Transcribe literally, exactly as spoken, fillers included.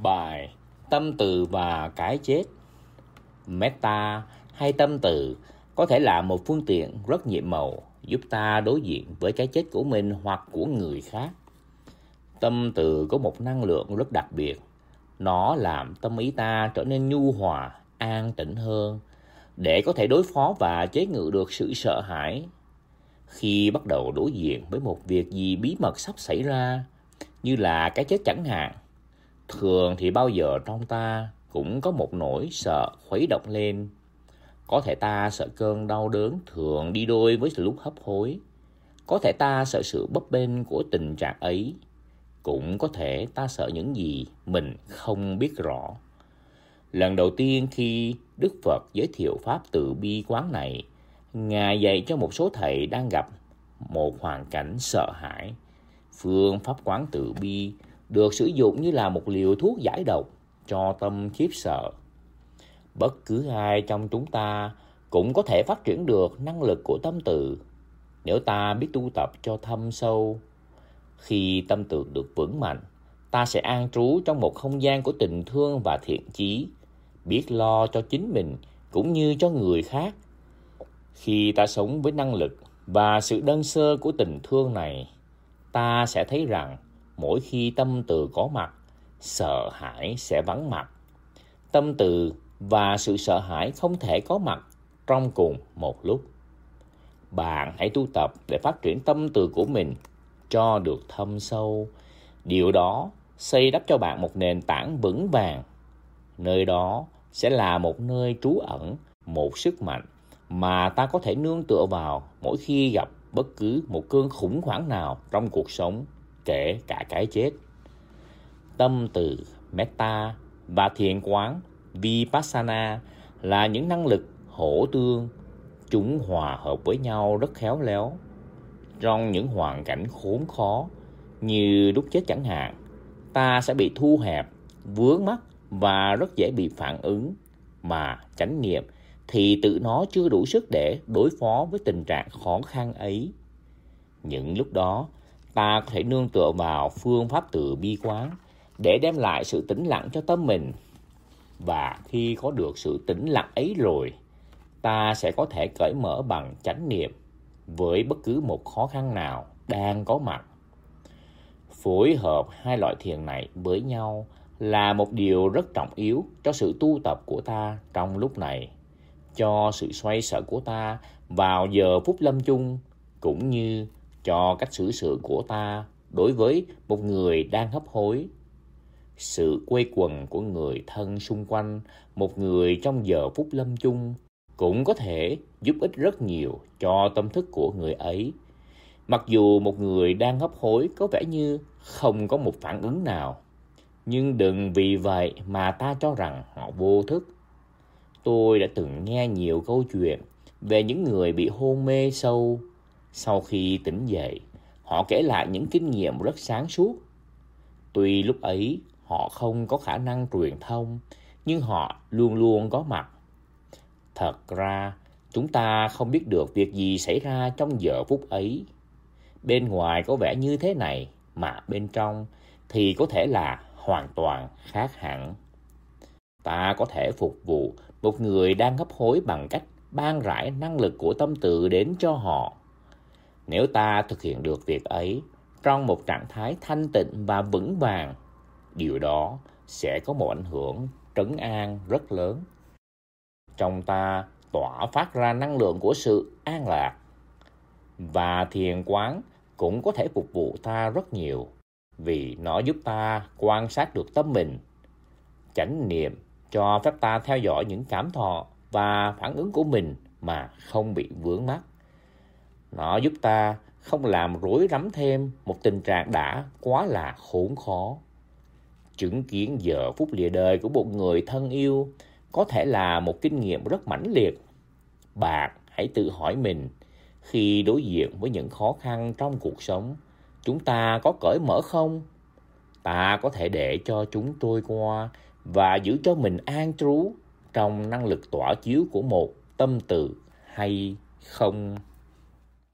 Bài Tâm từ và cái chết. Metta hay tâm từ có thể là một phương tiện rất nhiệm màu giúp ta đối diện với cái chết của mình hoặc của người khác. Tâm từ có một năng lượng rất đặc biệt. Nó làm tâm ý ta trở nên nhu hòa, an tĩnh hơn để có thể đối phó và chế ngự được sự sợ hãi. Khi bắt đầu đối diện với một việc gì bí mật sắp xảy ra, như là cái chết chẳng hạn, thường thì bao giờ trong ta cũng có một nỗi sợ khuấy động lên. Có thể ta sợ cơn đau đớn thường đi đôi với lúc hấp hối. Có thể ta sợ sự bấp bênh của tình trạng ấy. Cũng có thể ta sợ những gì mình không biết rõ. Lần đầu tiên khi Đức Phật giới thiệu pháp từ bi quán này, Ngài dạy cho một số thầy đang gặp một hoàn cảnh sợ hãi. Phương pháp quán từ bi được sử dụng như là một liều thuốc giải độc cho tâm khiếp sợ. Bất cứ ai trong chúng ta cũng có thể phát triển được năng lực của tâm từ nếu ta biết tu tập cho thâm sâu. Khi tâm từ được vững mạnh, ta sẽ an trú trong một không gian của tình thương và thiện chí, biết lo cho chính mình cũng như cho người khác. Khi ta sống với năng lực và sự đơn sơ của tình thương này, ta sẽ thấy rằng mỗi khi tâm từ có mặt, sợ hãi sẽ vắng mặt. Tâm từ và sự sợ hãi không thể có mặt trong cùng một lúc. Bạn hãy tu tập để phát triển tâm từ của mình cho được thâm sâu. Điều đó xây đắp cho bạn một nền tảng vững vàng. Nơi đó sẽ là một nơi trú ẩn, một sức mạnh mà ta có thể nương tựa vào mỗi khi gặp bất cứ một cơn khủng hoảng nào trong cuộc sống, kể cả cái chết. Tâm từ, metta và thiền quán vipassana là những năng lực hỗ tương. Chúng hòa hợp với nhau rất khéo léo. Trong những hoàn cảnh khốn khó như lúc chết chẳng hạn, ta sẽ bị thu hẹp, vướng mắc và rất dễ bị phản ứng, mà chánh niệm thì tự nó chưa đủ sức để đối phó với tình trạng khó khăn ấy. Những lúc đó, ta có thể nương tựa vào phương pháp từ bi quán để đem lại sự tĩnh lặng cho tâm mình. Và khi có được sự tĩnh lặng ấy rồi, ta sẽ có thể cởi mở bằng chánh niệm với bất cứ một khó khăn nào đang có mặt. Phối hợp hai loại thiền này với nhau là một điều rất trọng yếu cho sự tu tập của ta trong lúc này, cho sự xoay sở của ta vào giờ phút lâm chung, cũng như cho cách xử sự của ta đối với một người đang hấp hối. Sự quây quần của người thân xung quanh một người trong giờ phút lâm chung cũng có thể giúp ích rất nhiều cho tâm thức của người ấy. Mặc dù một người đang hấp hối có vẻ như không có một phản ứng nào, nhưng đừng vì vậy mà ta cho rằng họ vô thức. Tôi đã từng nghe nhiều câu chuyện về những người bị hôn mê sâu. Sau khi tỉnh dậy, họ kể lại những kinh nghiệm rất sáng suốt. Tuy lúc ấy họ không có khả năng truyền thông, nhưng họ luôn luôn có mặt. Thật ra, chúng ta không biết được việc gì xảy ra trong giờ phút ấy. Bên ngoài có vẻ như thế này, mà bên trong thì có thể là hoàn toàn khác hẳn. Ta có thể phục vụ một người đang hấp hối bằng cách ban rãi năng lực của tâm từ đến cho họ. Nếu ta thực hiện được việc ấy trong một trạng thái thanh tịnh và vững vàng, điều đó sẽ có một ảnh hưởng trấn an rất lớn. Trong ta tỏa phát ra năng lượng của sự an lạc. Và thiền quán cũng có thể phục vụ ta rất nhiều, vì nó giúp ta quan sát được tâm mình. Chánh niệm cho phép ta theo dõi những cảm thọ và phản ứng của mình mà không bị vướng mắc. Nó giúp ta không làm rối rắm thêm một tình trạng đã quá là khốn khó. Chứng kiến giờ phút lìa đời của một người thân yêu có thể là một kinh nghiệm rất mãnh liệt. Bạn hãy tự hỏi mình, khi đối diện với những khó khăn trong cuộc sống, chúng ta có cởi mở không? Ta có thể để cho chúng trôi qua và giữ cho mình an trú trong năng lực tỏa chiếu của một tâm từ hay không?